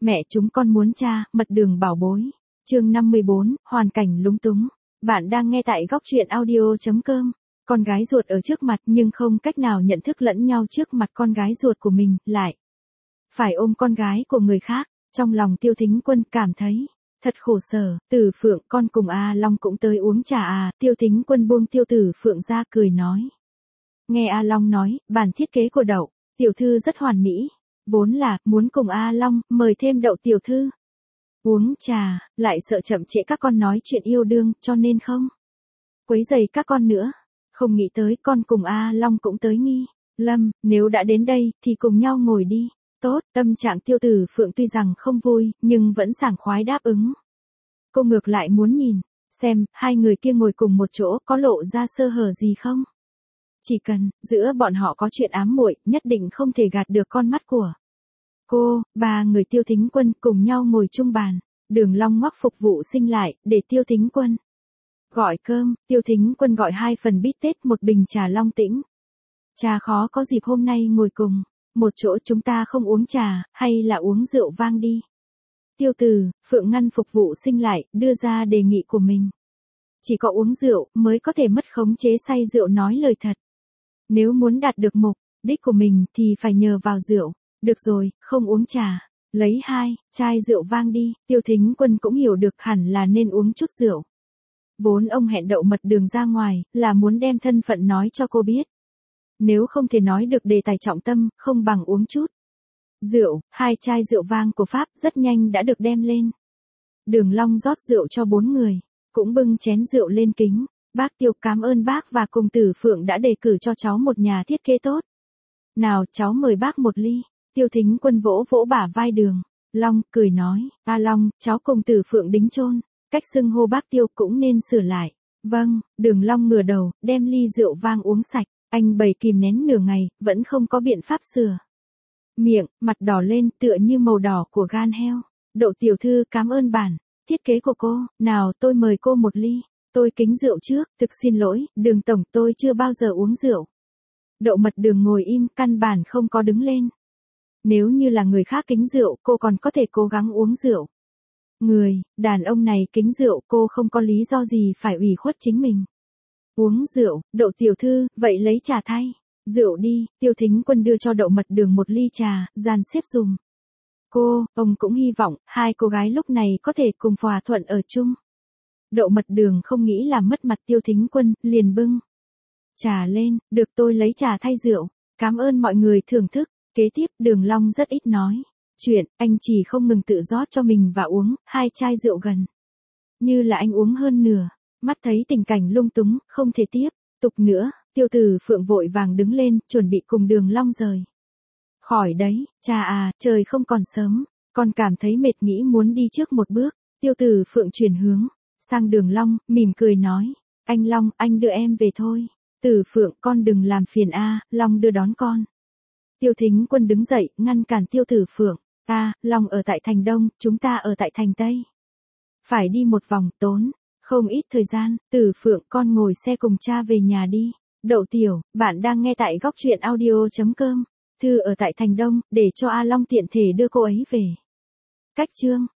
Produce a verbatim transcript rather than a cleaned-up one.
Mẹ chúng con muốn cha, mật đường bảo bối. Chương năm mươi bốn, hoàn cảnh lúng túng. Bạn đang nghe tại góc truyện audio chấm com. Con gái ruột ở trước mặt nhưng không cách nào nhận thức lẫn nhau trước mặt con gái ruột của mình, lại phải ôm con gái của người khác. Trong lòng Tiêu Thính Quân cảm thấy thật khổ sở. Tử Phượng, con cùng A Long cũng tới uống trà à? Tiêu Thính Quân buông Tiêu Tử Phượng ra cười nói. Nghe A Long nói, bản thiết kế của Đậu tiểu thư rất hoàn mỹ, vốn là muốn cùng A Long mời thêm Đậu tiểu thư uống trà, lại sợ chậm trễ các con nói chuyện yêu đương, cho nên không quấy rầy các con nữa. Không nghĩ tới con cùng A Long cũng tới nghi lâm, nếu đã đến đây thì cùng nhau ngồi đi. Tốt, tâm trạng Tiêu Tử Phượng tuy rằng không vui, nhưng vẫn sảng khoái đáp ứng. Cô ngược lại muốn nhìn xem hai người kia ngồi cùng một chỗ có lộ ra sơ hở gì không. Chỉ cần giữa bọn họ có chuyện ám muội, nhất định không thể gạt được con mắt của cô. Ba người Tiêu Thính Quân cùng nhau ngồi chung bàn. Đường Long ngoắc phục vụ sinh lại, để Tiêu Thính Quân gọi cơm. Tiêu Thính Quân gọi hai phần bít tết, một bình trà Long Tĩnh. Cha khó có dịp hôm nay ngồi cùng một chỗ, chúng ta không uống trà, hay là uống rượu vang đi. Tiêu Tử Phượng ngăn phục vụ sinh lại, đưa ra đề nghị của mình. Chỉ có uống rượu mới có thể mất khống chế say rượu nói lời thật. Nếu muốn đạt được mục đích của mình thì phải nhờ vào rượu. Được rồi, không uống trà. Lấy hai chai rượu vang đi. Tiêu Thính Quân cũng hiểu được hẳn là nên uống chút rượu. Vốn ông hẹn Đậu mật đường ra ngoài là muốn đem thân phận nói cho cô biết. Nếu không thể nói được đề tài trọng tâm, không bằng uống chút rượu. Hai chai rượu vang của Pháp rất nhanh đã được đem lên. Đường Long rót rượu cho bốn người, cũng bưng chén rượu lên kính. Bác Tiêu, cảm ơn bác và cùng Tử Phượng đã đề cử cho cháu một nhà thiết kế tốt. Nào, cháu mời bác một ly. Tiêu Thính Quân vỗ vỗ bả vai Đường Long, cười nói, A Long, cháu cùng Tử Phượng đính chôn, cách xưng hô bác Tiêu cũng nên sửa lại. Vâng. Đường Long ngửa đầu, đem ly rượu vang uống sạch. Anh bày kìm nén nửa ngày, vẫn không có biện pháp sửa miệng, mặt đỏ lên tựa như màu đỏ của gan heo. Đậu tiểu thư, cảm ơn bản thiết kế của cô. Nào, tôi mời cô một ly. Tôi kính rượu trước, thực xin lỗi, Đường tổng, tôi chưa bao giờ uống rượu. Đậu mật đường ngồi im, căn bản không có đứng lên. Nếu như là người khác kính rượu, cô còn có thể cố gắng uống rượu. Người đàn ông này kính rượu, cô không có lý do gì phải ủy khuất chính mình. Uống rượu. Đậu tiểu thư, vậy lấy trà thay rượu đi. Tiêu Thính Quân đưa cho Đậu mật đường một ly trà, dàn xếp dùng. Cô, ông cũng hy vọng hai cô gái lúc này có thể cùng hòa thuận ở chung. Đậu mật đường không nghĩ làm mất mặt Tiêu Thính Quân, liền bưng trà lên. Được, tôi lấy trà thay rượu. Cảm ơn mọi người thưởng thức. Kế tiếp, Đường Long rất ít nói chuyện, anh chỉ không ngừng tự rót cho mình và uống hai chai rượu, gần như là anh uống hơn nửa. Mắt thấy tình cảnh lung túng, không thể tiếp tục nữa, Tiêu Tử Phượng vội vàng đứng lên, chuẩn bị cùng Đường Long rời khỏi đấy. Cha à, trời không còn sớm, con cảm thấy mệt, nghĩ muốn đi trước một bước. Tiêu Tử Phượng chuyển hướng sang Đường Long, mỉm cười nói, anh Long, anh đưa em về thôi. Tử Phượng, con đừng làm phiền a, Long đưa đón con. Tiêu Thính Quân đứng dậy, ngăn cản Tiêu Tử Phượng. A, Long ở tại thành Đông, chúng ta ở tại thành Tây. Phải đi một vòng, tốn không ít thời gian. Tử Phượng, con ngồi xe cùng cha về nhà đi. Đậu tiểu, bạn đang nghe tại góc truyện audio chấm com. Thư ở tại thành Đông, để cho A Long tiện thể đưa cô ấy về. Cách chương